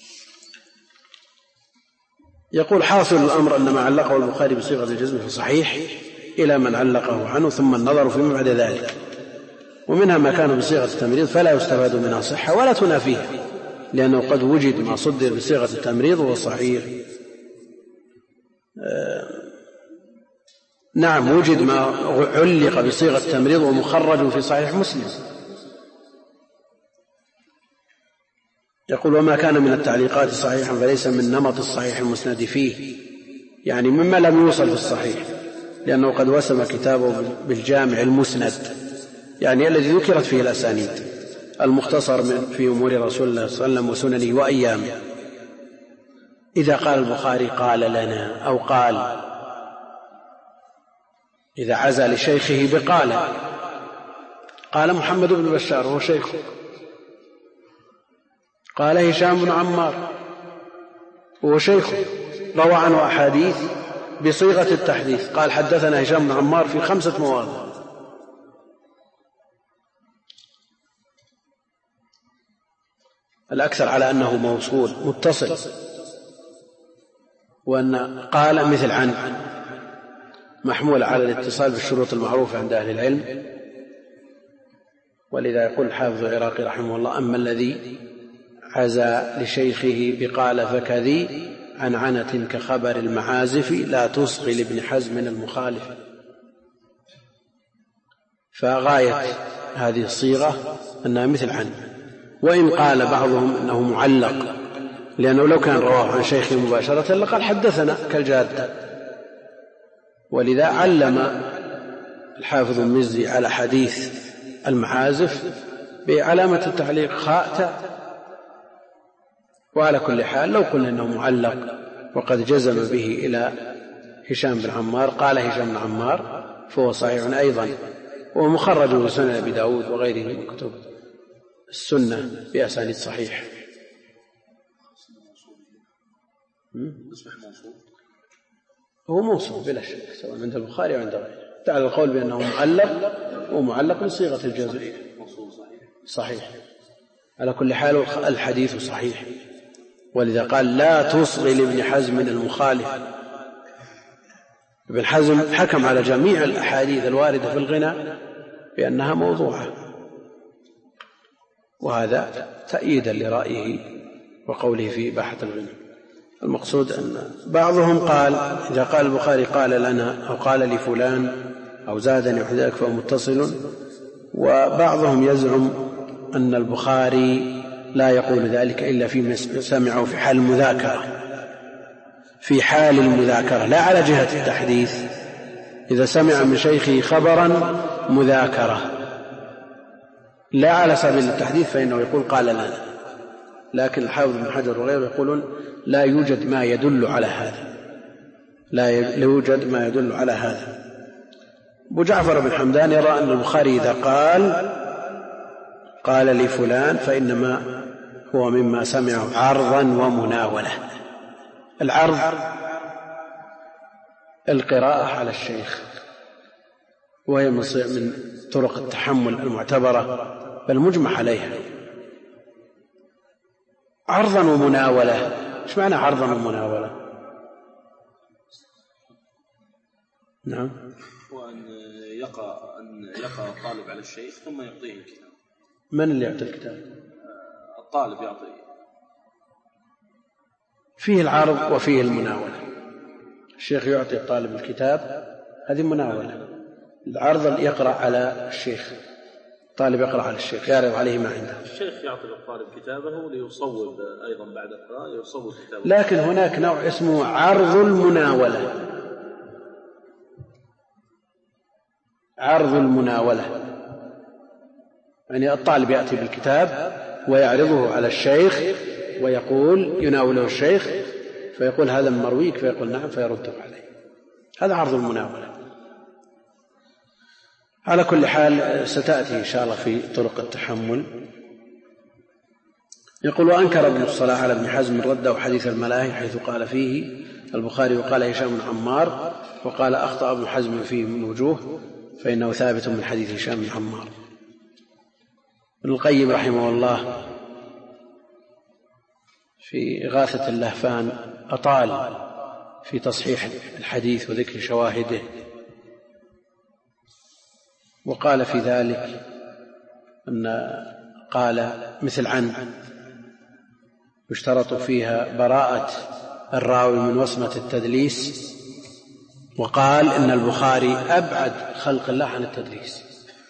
يقول حاصل الأمر أن ما علقه البخاري بصيغة الجزم في صحيح إلى من علقه عنه، ثم النظر فيما بعد ذلك. ومنها ما كان بصيغة التمريض فلا يستفاد منها صحة ولا تنافيه، لأنه قد وجد ما صدر بصيغة التمريض وهو صحيح. آه نعم وجد ما علق بصيغة التمريض ومخرج في صحيح مسلم. يقول وما كان من التعليقات صحيحا فليس من نمط الصحيح المسند فيه، يعني مما لم يوصل في الصحيح، لأنه قد وسم كتابه بالجامع المسند، يعني الذي ذكرت فيه الأسانيد، المختصر في أمور رسول الله صلى الله عليه وسلم وسننه وأيامه. إذا قال البخاري قال لنا أو قال، إذا عزى لشيخه بقال، قال محمد بن بشار وهو شيخه، قال هشام بن عمار وهو شيخه، روى عنه أحاديث بصيغة التحديث، قال حدثنا هشام بن عمار في خمسة مواضع. الأكثر على أنه موصول متصل، وأن قال مثل عن محمول على الاتصال بالشروط المعروفة عند أهل العلم. ولذا يقول الحافظ العراقي رحمه الله أما الذي عزى لشيخه بقال فكذي عنعنة كخبر المعازف لا تصغي لابن حزم المخالف. فغاية هذه الصيغة أنها مثل عن، وإن قال بعضهم أنه معلق، لأنه لو كان رواه عن شيخه مباشرة لقال حدثنا كالجادة. ولذا علم الحافظ المزي على حديث المعازف بعلامة التعليق خاء تاء. وعلى كل حال لو قلنا أنه معلق وقد جزم به إلى هشام بن عمار، قال هشام بن عمار، فهو صحيح أيضا، وهو مخرج في سنن أبي داود وغيره من كتب السنة بأسانيد صحيح. هو موصول بلا شك سواء عند البخاري أو عند غيره، تعالى القول بأنه معلق ومعلق بصيغة الجزم صحيح. على كل حال الحديث صحيح، ولذا قال لا تصغي لابن حزم المخالف. ابن حزم حكم على جميع الأحاديث الواردة في الغنى بأنها موضوعة، وهذا تأييدا لرأيه وقوله في إباحة الغنى. المقصود أن بعضهم قال إذا قال البخاري قال لنا أو قال لفلان أو زادني وحذاك فهو متصل، وبعضهم يزعم أن البخاري لا يقول ذلك إلا فيما سمعه في حال المذاكرة، في حال المذاكرة لا على جهة التحديث. إذا سمع من شيخه خبرا مذاكرة لا على سبيل التحديث فإنه يقول قال لنا، لكن الحافظ بن حجر وغيره يقولون لا يوجد ما يدل على هذا، لا يوجد ما يدل على هذا. أبو جعفر بن حمدان يرى أن البخاري إذا قال قال لفلان فإنما هو مما سمعه عرضا ومناولة. العرض القراءة على الشيخ، وهي من طرق التحمل المعتبرة بل مجمع عليها. عرضا ومناولة، ايش معنى عرضا ومناولة؟ نعم، وأن يقرأ أن يقرأ الطالب على الشيخ ثم يعطيه الكتاب. من اللي يعطي الكتاب؟ الطالب يعطيه. فيه العرض وفيه المناولة. الشيخ يعطي الطالب الكتاب، هذه مناولة. العرض يقرأ على الشيخ، الطالب يقرأ على الشيخ يعرض عليه ما عنده. الشيخ يعطي للطالب كتابه ليصوب أيضا بعد القراءة ليصوب كتابه. لكن هناك نوع اسمه عرض المناولة. عرض المناولة يعني الطالب يأتي بالكتاب ويعرضه على الشيخ ويقول يناوله الشيخ فيقول هذا من مرويك، فيقول نعم فيرده عليه. هذا عرض المناولة. على كل حال ستأتي إن شاء الله في طرق التحمل. يقول وأنكر ابن الصلاح على ابن حزم رده حديث الملاهي حيث قال فيه البخاري وقال هشام بن عمار، وقال أخطأ ابن حزم فيه من وجوه فإنه ثابت من حديث هشام بن عمار. ابن القيم رحمه الله في إغاثة اللهفان أطال في تصحيح الحديث وذكر شواهده، وقال في ذلك أن قال مثل عن يشترط فيها براءة الراوي من وصمة التدليس، وقال إن البخاري أبعد خلق الله عن التدليس،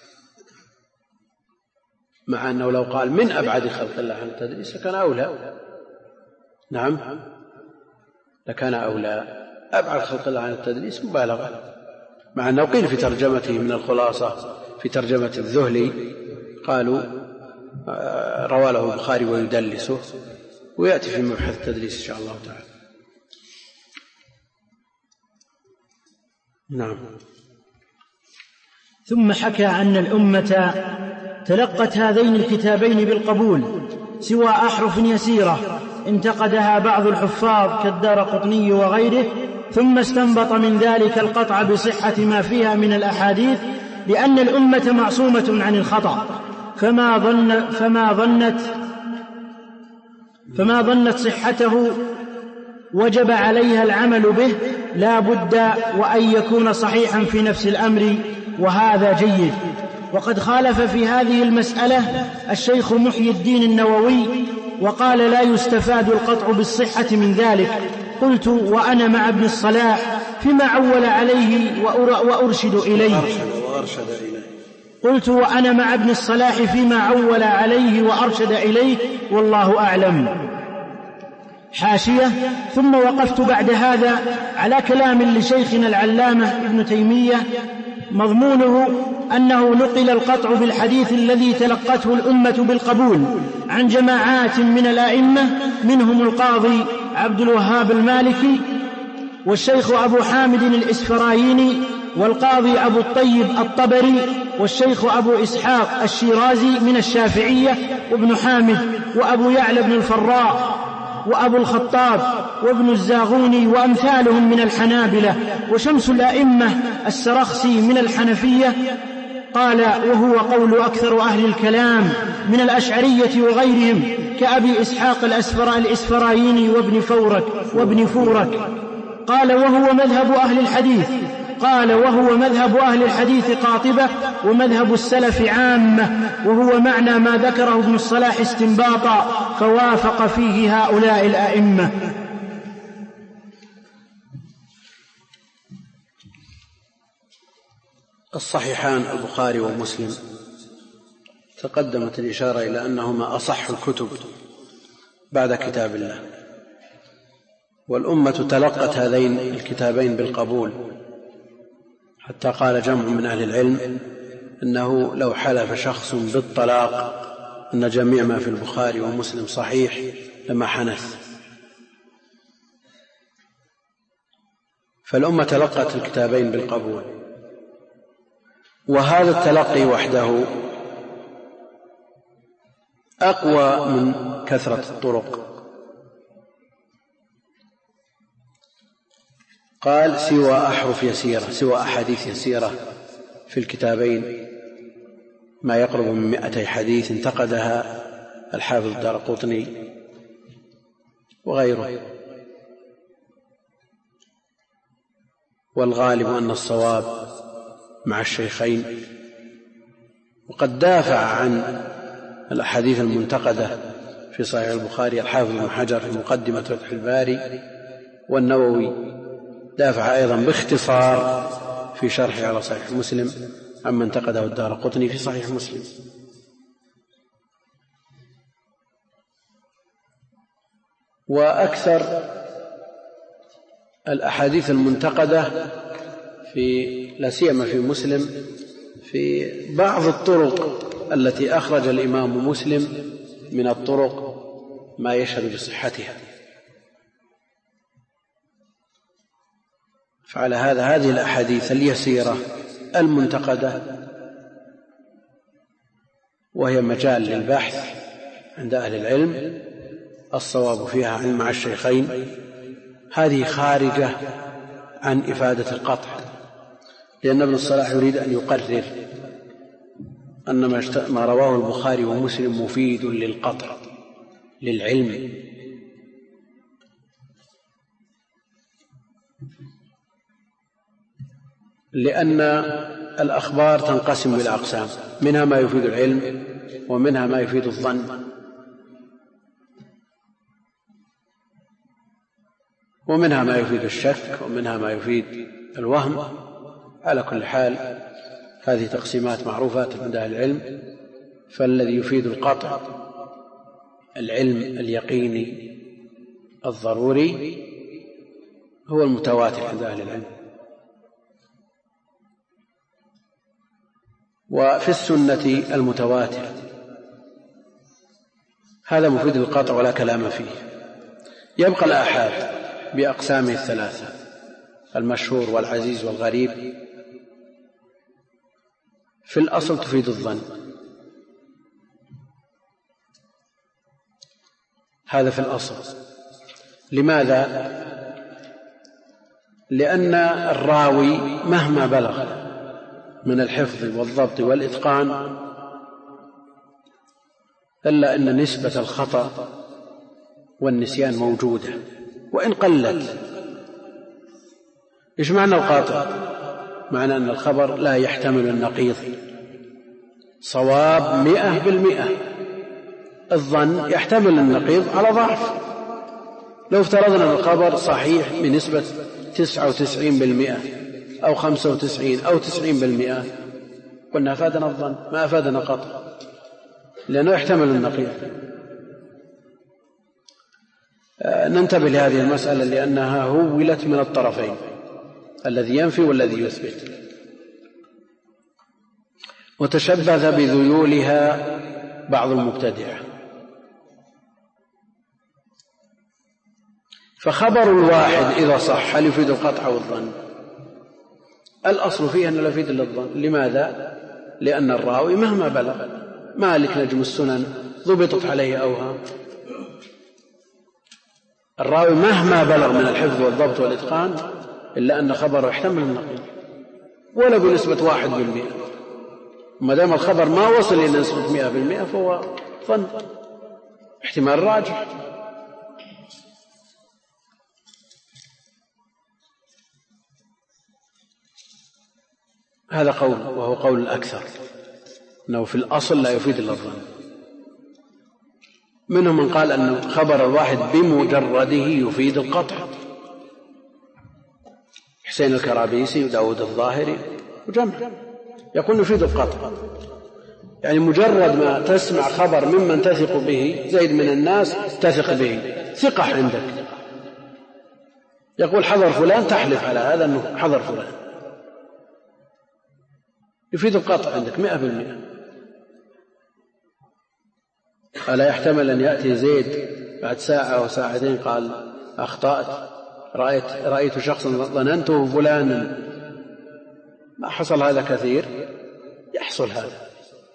مع أنه لو قال من أبعد خلق الله عن التدليس لكان أولى. نعم لكان أولى. أبعد خلق الله عن التدليس مبالغة، مع أنه قيل في ترجمته من الخلاصة في ترجمة الذهلي قالوا روى له البخاري ويدلسه، ويأتي في مبحث التدليس إن شاء الله تعالى. نعم. ثم حكى أن الأمة تلقت هذين الكتابين بالقبول سوى أحرف يسيرة انتقدها بعض الحفاظ كالدارقطني وغيره، ثم استنبط من ذلك القطع بصحة ما فيها من الأحاديث، لأن الأمة معصومة عن الخطأ، فما ظن فما ظنت فما ظنت صحته وجب عليها العمل به لا بد وأن يكون صحيحا في نفس الأمر، وهذا جيد. وقد خالف في هذه المسألة الشيخ محي الدين النووي وقال لا يستفاد القطع بالصحة من ذلك، قلت وأنا مع ابن الصلاح فيما عول عليه وأرشد إليه وأرشد إليه قلت وأنا مع ابن الصلاح فيما عول عليه وأرشد إليه والله أعلم. حاشية. ثم وقفت بعد هذا على كلام لشيخنا العلامة ابن تيمية مضمونه أنه نقل القطع بالحديث الذي تلقته الأمة بالقبول عن جماعات من الأئمة منهم القاضي عبد الوهاب المالكي والشيخ أبو حامد الإسفرايني والقاضي أبو الطيب الطبري والشيخ أبو إسحاق الشيرازي من الشافعية وابن حامد وأبو يعلى بن الفراء وأبو الخطاب وابن الزاغوني وأمثالهم من الحنابلة وشمس الأئمة السرخسي من الحنفية. قال وهو قول أكثر أهل الكلام من الأشعرية وغيرهم كأبي إسحاق الإسفرايني وابن فورك وابن فورك. قال وهو مذهب أهل الحديث قال وهو مذهب أهل الحديث قاطبة ومذهب السلف عامة وهو معنى ما ذكره ابن الصلاح استنباطا فوافق فيه هؤلاء الأئمة. الصحيحان البخاري ومسلم تقدمت الإشارة إلى أنهما أصح الكتب بعد كتاب الله، والأمة تلقت هذين الكتابين بالقبول، حتى قال جمع من أهل العلم أنه لو حلف شخص بالطلاق أن جميع ما في البخاري ومسلم صحيح لما حنث. فالأمة تلقت الكتابين بالقبول، وهذا التلقي وحده أقوى من كثرة الطرق. قال سوى أحرف يسيرة سوى أحاديث يسيرة في الكتابين ما يقرب من مئتي حديث انتقدها الحافظ الدارقطني وغيره، والغالب أن الصواب مع الشيخين. وقد دافع عن الأحاديث المنتقدة في صحيح البخاري الحافظ ابن حجر في مقدمة فتح الباري، والنووي دافع أيضا باختصار في شرحه على صحيح مسلم عما انتقده الدارقطني في صحيح مسلم. وأكثر الأحاديث المنتقدة في لا سيما في مسلم في بعض الطرق التي أخرج الإمام مسلم من الطرق ما يشهد بصحتها. فعلى هذا هذه الأحاديث اليسيرة المنتقدة وهي مجال للبحث عند أهل العلم الصواب فيها عن مع الشيخين، هذه خارجة عن إفادة القطع، لأن ابن الصلاح يريد أن يقرر أن ما رواه البخاري ومسلم مفيد للقطع للعلم. لأن الأخبار تنقسم إلى أقسام، منها ما يفيد العلم ومنها ما يفيد الظن ومنها ما يفيد الشك ومنها ما يفيد الوهم. على كل حال هذه تقسيمات معروفة عند أهل العلم. فالذي يفيد القطع العلم اليقيني الضروري هو المتواتر عند أهل العلم. وفي السنة المتواتر هذا مفيد للقطع ولا كلام فيه. يبقى الآحاد بأقسامه الثلاثة المشهور والعزيز والغريب. في الأصل تفيد الظن، هذا في الأصل. لماذا؟ لأن الراوي مهما بلغ من الحفظ والضبط والإتقان إلا أن نسبة الخطأ والنسيان موجودة وإن قلت. إيش معنى القاطع؟ معنى أن الخبر لا يحتمل النقيض، صواب مئة بالمئة. الظن يحتمل النقيض على ضعف، لو افترضنا أن الخبر صحيح بنسبة تسعة وتسعين بالمئة أو خمسة وتسعين أو تسعين بالمئة قلنا أفادنا الظن ما أفادنا قطع، لأنه يحتمل النقيض. ننتبه لهذه المسألة لأنها هولت من الطرفين، الذي ينفي والذي يثبت، وتشبث بذيولها بعض المبتدعة. فخبر الواحد إذا صح هل يفيد القطع والظن؟ الأصل فيه أنه لا يفيد إلا الظن. لماذا؟ لأن الراوي مهما بلغ، مالك نجم السنن ضبطت عليه أوهام، الراوي مهما بلغ من الحفظ والضبط والإتقان إلا أن خبره يحتمل النقيض ولا بنسبة واحد بالمئة. ما دام الخبر ما وصل إلى نسبة مئة بالمئة فهو ظن احتمال راجح. هذا قول، وهو قول الأكثر، أنه في الأصل لا يفيد إلا الظن. منهم من قال أن خبر الواحد بمجرده يفيد القطع، حسين الكرابيسي وداود الظاهري وجمع يقول يفيد القطع، يعني مجرد ما تسمع خبر ممن تثق به، زيد من الناس تثق به، ثقة عندك، يقول حضر فلان، تحلف على هذا أنه حضر فلان، يفيد القطع عندك مئة بالمئة. ألا يحتمل أن يأتي زيد بعد ساعة أو ساعتين قال أخطأت، رأيت, رأيت شخصا ظننته فلانا؟ ما حصل هذا كثير، يحصل هذا.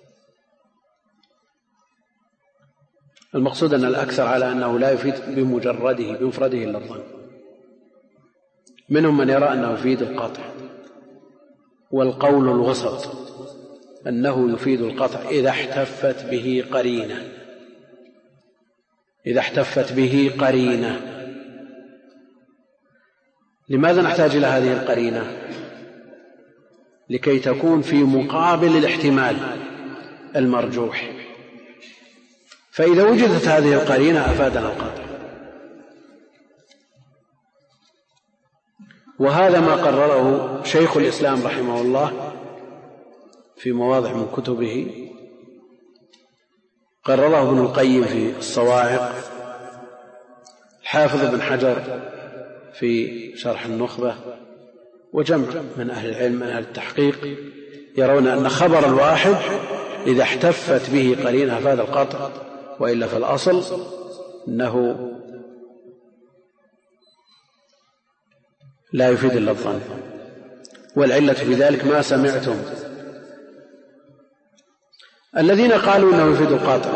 المقصود أن الأكثر على أنه لا يفيد بمجرده بمفرده إلا الظن. منهم من يرى أنه يفيد القطع، والقول الوسط أنه يفيد القطع إذا احتفت به قرينة، إذا احتفت به قرينة. لماذا نحتاج إلى هذه القرينة؟ لكي تكون في مقابل الاحتمال المرجوح، فإذا وجدت هذه القرينة أفادنا القطع. وهذا ما قرره شيخ الإسلام رحمه الله في مواضع من كتبه، قرره ابن القيم في الصواعق، الحافظ ابن حجر في شرح النخبة، وجمع من أهل العلم من أهل التحقيق يرون أن خبر الواحد إذا احتفت به قرينة أفاد القطع، وإلا فالأصل أنه لا يفيد إلا الظن. والعلة في ذلك ما سمعتم الذين قالوا أنه يفيد القطع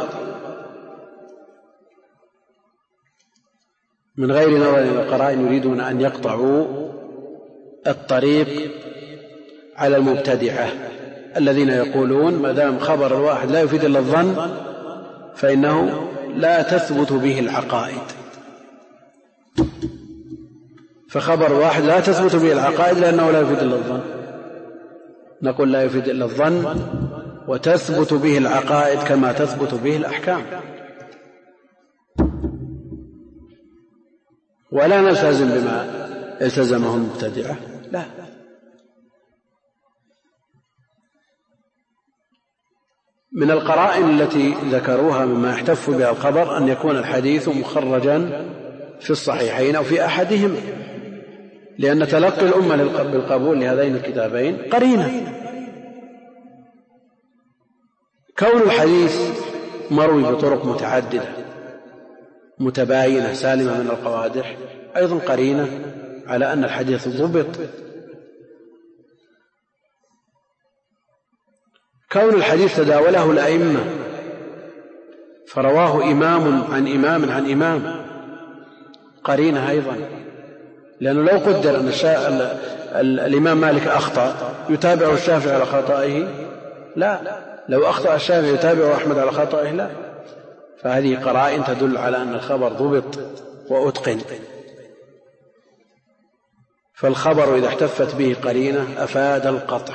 من غير نظر إلى القرائن يريدون أن يقطعوا الطريق على المبتدعة الذين يقولون ما دام خبر الواحد لا يفيد إلا الظن فإنه لا تثبت به العقائد، فخبر واحد لا تثبت به العقائد لأنه لا يفيد إلا الظن. نقول لا يفيد إلا الظن وتثبت به العقائد كما تثبت به الأحكام، ولا نلتزم بما التزمه المبتدعة، لا. من القرائن التي ذكروها مما يحتف بها الخبر أن يكون الحديث مخرجا في الصحيحين أو في أحدهما، لأن تلقي الأمة بالقبول لهذين الكتابين قرينة. كون الحديث مروي بطرق متعددة متباينة سالمة من القوادح أيضا قرينة على أن الحديث ضبط. كون الحديث تداوله الأئمة فرواه إمام عن إمام عن إمام قرينة أيضا، لأنه لو قدر أن الإمام مالك أخطأ يتابع الشافعي على خطئه؟ لا. لو أخطأ الشافعي يتابع أحمد على خطئه؟ لا. فهذه قرائن تدل على أن الخبر ضبط وأتقن. فالخبر إذا احتفت به قرينة أفاد القطع.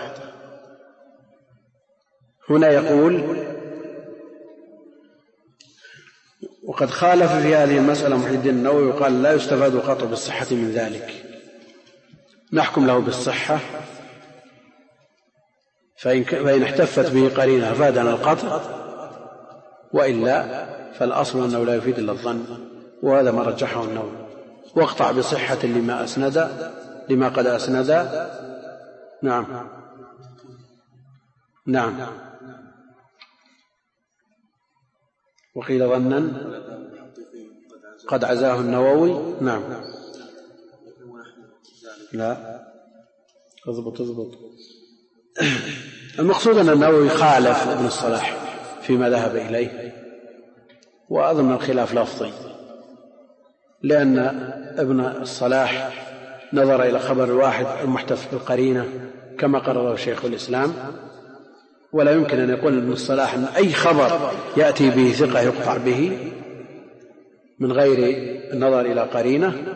هنا يقول وقد خالف في هذه المسألة محي الدين النووي وقال لا يستفاد القطع بالصحة من ذلك، نحكم له بالصحة فإن, فإن احتفت به قرينة أفادنا القطع، وإلا فالأصل أنه لا يفيد إلا الظن، وهذا ما رجحه النووي. واقطع بصحة لما أسند لما قد أسند. نعم نعم وقيل ظنا قد عزاه النووي. نعم لا اضبط اضبط المقصود أن النووي خالف ابن الصلاح فيما ذهب إليه، وأظن الخلاف لفظي، لأن ابن الصلاح نظر إلى خبر الواحد المحتف بالقرينة كما قرره شيخ الإسلام، ولا يمكن أن يقول ابن الصلاح أن أي خبر يأتي به ثقة يقطع به من غير النظر إلى قرينة.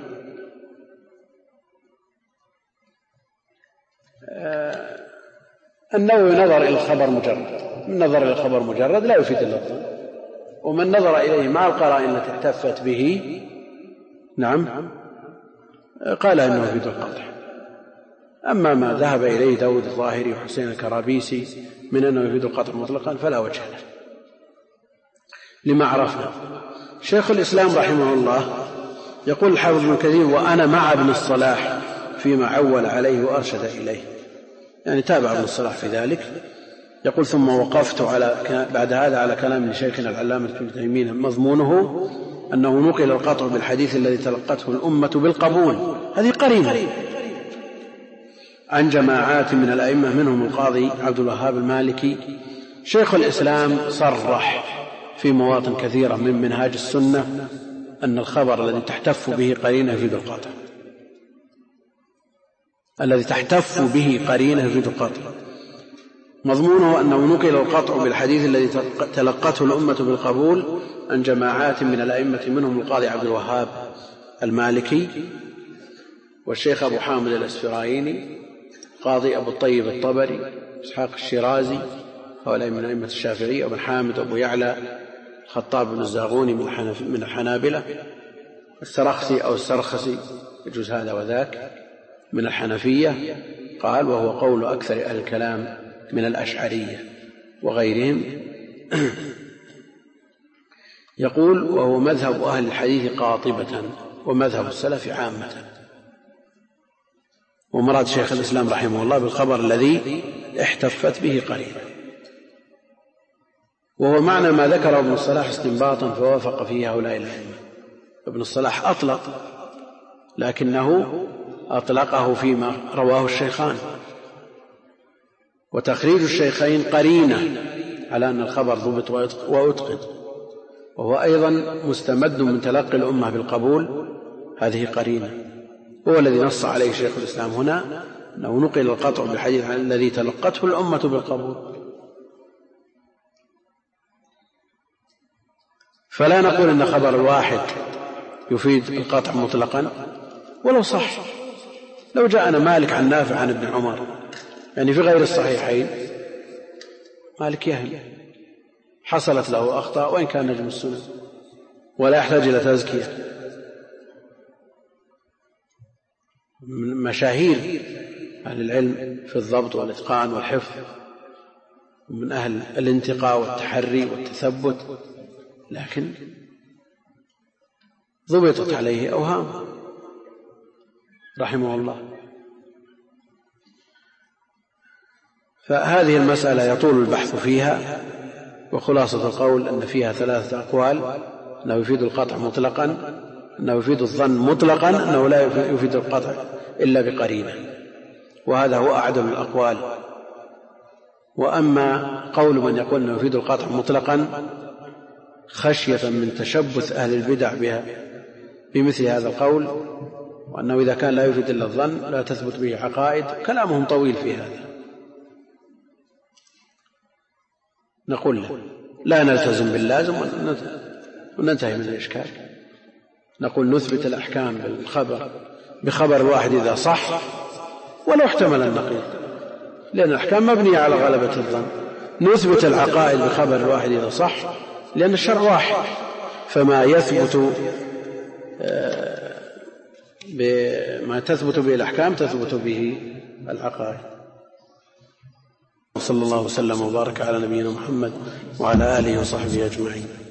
النووي نظر إلى الخبر مجرد، من نظر إلى الخبر مجرد لا يفيد إلا الظن، ومن نظر إليه مع القرائن التي احتفت به نعم قال إنه يفيد القطع. أما ما ذهب إليه داود الظاهري وحسين الكرابيسي من أنه يفيد القطع مطلقا فلا وجه له لما عرفنا. شيخ الإسلام رحمه الله يقول الحافظ ابن كثير وأنا مع ابن الصلاح فيما عول عليه وأرشد إليه، يعني تابع ابن الصلاح في ذلك. يقول ثم وقفت على بعد هذا على كلام شيخنا العلامة ابن تيمية مضمونه أنه نقل القطع بالحديث الذي تلقته الأمة بالقبول، هذه قرينة، عن جماعات من الأئمة منهم القاضي عبد الوهاب المالكي. شيخ الإسلام صرح في مواطن كثيرة من منهاج السنة أن الخبر الذي تحتف به قرينة يفيد القطع، الذي تحتف به قرينة يفيد القطع. مضمونه أنه نقل القطع بالحديث الذي تلقته الأمة بالقبول عن جماعات من الأئمة منهم القاضي عبد الوهاب المالكي والشيخ أبو حامد الأسفرايني، قاضي أبو الطيب الطبري، إسحاق الشيرازي، هؤلاء من أئمة الشافعية، أبو حامد أبو يعلى الخطاب بن الزاغوني من الحنابلة، السرخسي أو السرخسي يجوز هذا وذاك من الحنفية. قال وهو قول أكثر أهل الكلام من الأشعرية وغيرهم. يقول وهو مذهب أهل الحديث قاطبة ومذهب السلف عامة. ومراد شيخ الإسلام رحمه الله بالخبر الذي احتفت به قرينة، وهو معنى ما ذكره ابن الصلاح استنباطا فوافق فيه هؤلاء الأئمة. ابن الصلاح أطلق، لكنه أطلقه فيما رواه الشيخان، وتخريج الشيخين قرينة على أن الخبر ضبط وأتقن، وهو أيضا مستمد من تلقي الأمة بالقبول، هذه قرينة. هو الذي نص عليه شيخ الإسلام هنا أنه نقل القطع بالحديث الذي تلقته الأمة بالقبول. فلا نقول أن خبر الواحد يفيد القطع مطلقا ولو صح. لو جاءنا مالك عن نافع عن ابن عمر، يعني في غير الصحيحين، مالك يهم حصلت له أخطاء وإن كان نجم السنن ولا يحتاج إلى تزكية. من مشاهير أهل العلم في الضبط والإتقان والحفظ، ومن أهل الانتقاء والتحري والتثبت، لكن ضبطت عليه أوهام رحمه الله. فهذه المسألة يطول البحث فيها، وخلاصة القول أن فيها ثلاثة أقوال: أنه يفيد القطع مطلقا، أنه يفيد الظن مطلقا، أنه لا يفيد القطع إلا بقرينة، وهذا هو أعدل الأقوال. وأما قول من يقول أنه يفيد القطع مطلقا خشية من تشبث أهل البدع بها بمثل هذا القول، وأنه إذا كان لا يفيد إلا الظن لا تثبت به عقائد، كلامهم طويل في هذا. نقول له لا نلتزم باللازم وننتهي من الإشكال. نقول نثبت الأحكام بالخبر بخبر الواحد إذا صح ولو احتمل النقيض، لأن الأحكام مبنية على غلبة الظن. نثبت العقائد بخبر الواحد إذا صح، لأن الشرع واحد فما يثبت ما تثبت به الأحكام تثبت به العقائد. وصلى الله وسلم وبارك على نبينا محمد وعلى آله وصحبه أجمعين.